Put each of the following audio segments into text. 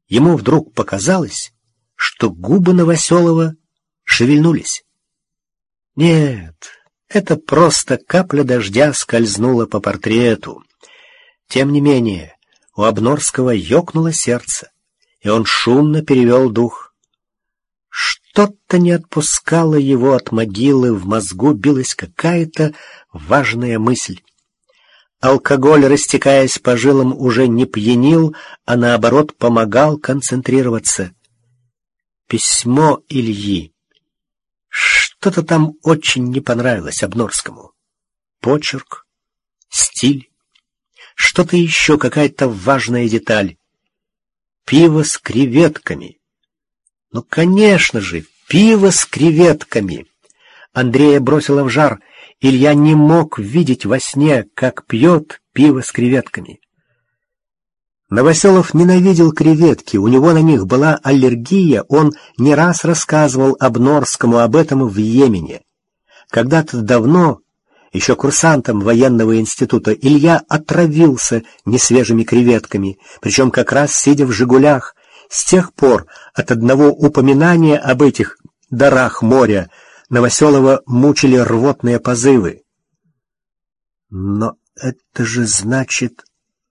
ему вдруг показалось, что губы Новоселова шевельнулись. Нет, это просто капля дождя скользнула по портрету. Тем не менее, у Обнорского ёкнуло сердце, и он шумно перевел дух. Что-то не отпускало его от могилы, в мозгу билась какая-то важная мысль. Алкоголь, растекаясь по жилам, уже не пьянил, а наоборот помогал концентрироваться. Письмо Ильи. Что-то там очень не понравилось Обнорскому. Почерк, стиль, что-то еще, какая-то важная деталь. Пиво с креветками. Ну, конечно же, пиво с креветками. Андрея бросило в жар. Илья не мог видеть во сне, как пьет пиво с креветками. Новоселов ненавидел креветки, у него на них была аллергия, он не раз рассказывал Обнорскому об этом в Йемене. Когда-то давно, еще курсантом военного института, Илья отравился несвежими креветками, причем как раз сидя в «Жигулях». С тех пор от одного упоминания об этих дарах моря Новоселова мучили рвотные позывы. Но это же значит...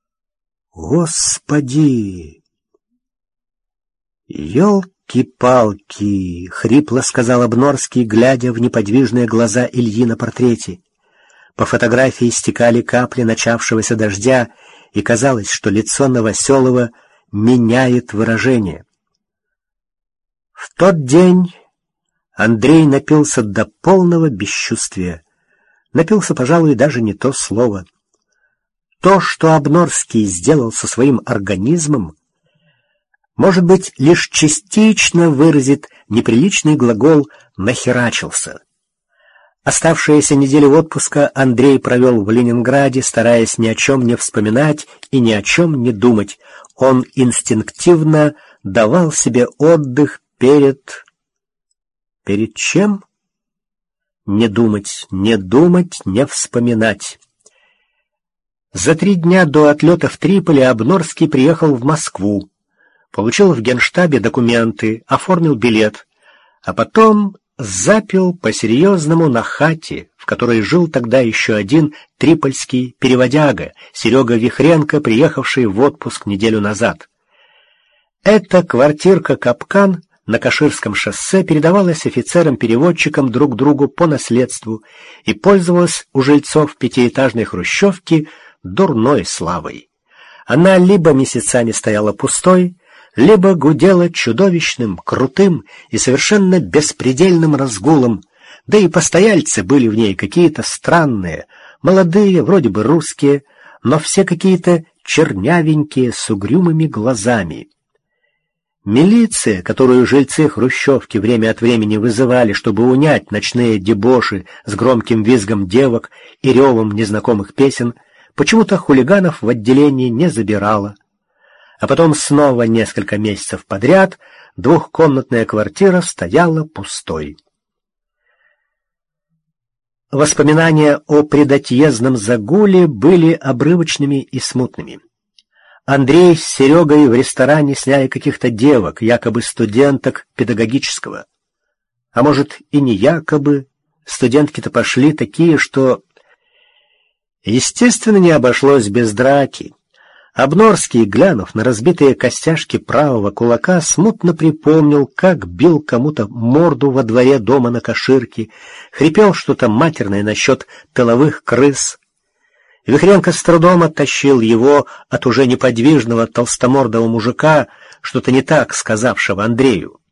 Господи! «Елки-палки!» — хрипло сказал Обнорский, глядя в неподвижные глаза Ильи на портрете. По фотографии стекали капли начавшегося дождя, и казалось, что лицо Новоселова меняет выражение. В тот день Андрей напился до полного бесчувствия. Напился, пожалуй, даже не то слово. То, что Обнорский сделал со своим организмом, может быть, лишь частично выразит неприличный глагол «нахерачился». Оставшиеся недели отпуска Андрей провел в Ленинграде, стараясь ни о чем не вспоминать и ни о чем не думать. Он инстинктивно давал себе отдых перед... Перед чем? Не думать, не вспоминать. За 3 дня до отлета в Триполи Обнорский приехал в Москву, получил в генштабе документы, оформил билет, а потом запил по-серьезному на хате, в которой жил тогда еще один трипольский переводяга, Серега Вихренко, приехавший в отпуск неделю назад. Эта квартирка-капкан на Каширском шоссе передавалась офицерам-переводчикам друг другу по наследству и пользовалась у жильцов пятиэтажной хрущевки дурной славой. Она либо месяцами стояла пустой, либо гудела чудовищным, крутым и совершенно беспредельным разгулом, да и постояльцы были в ней какие-то странные, молодые, вроде бы русские, но все какие-то чернявенькие, с угрюмыми глазами. Милиция, которую жильцы хрущевки время от времени вызывали, чтобы унять ночные дебоши с громким визгом девок и ревом незнакомых песен, почему-то хулиганов в отделении не забирала. А потом снова несколько месяцев подряд двухкомнатная квартира стояла пустой. Воспоминания о предотъездном загуле были обрывочными и смутными. Андрей с Серегой в ресторане сняли каких-то девок, якобы студенток педагогического. А может, и не якобы. Студентки-то пошли такие, что... Естественно, не обошлось без драки. Обнорский, глянув на разбитые костяшки правого кулака, смутно припомнил, как бил кому-то морду во дворе дома на Каширке, хрипел что-то матерное насчет тыловых крыс. Вихренко с трудом оттащил его от уже неподвижного толстомордого мужика, что-то не так сказавшего Андрею.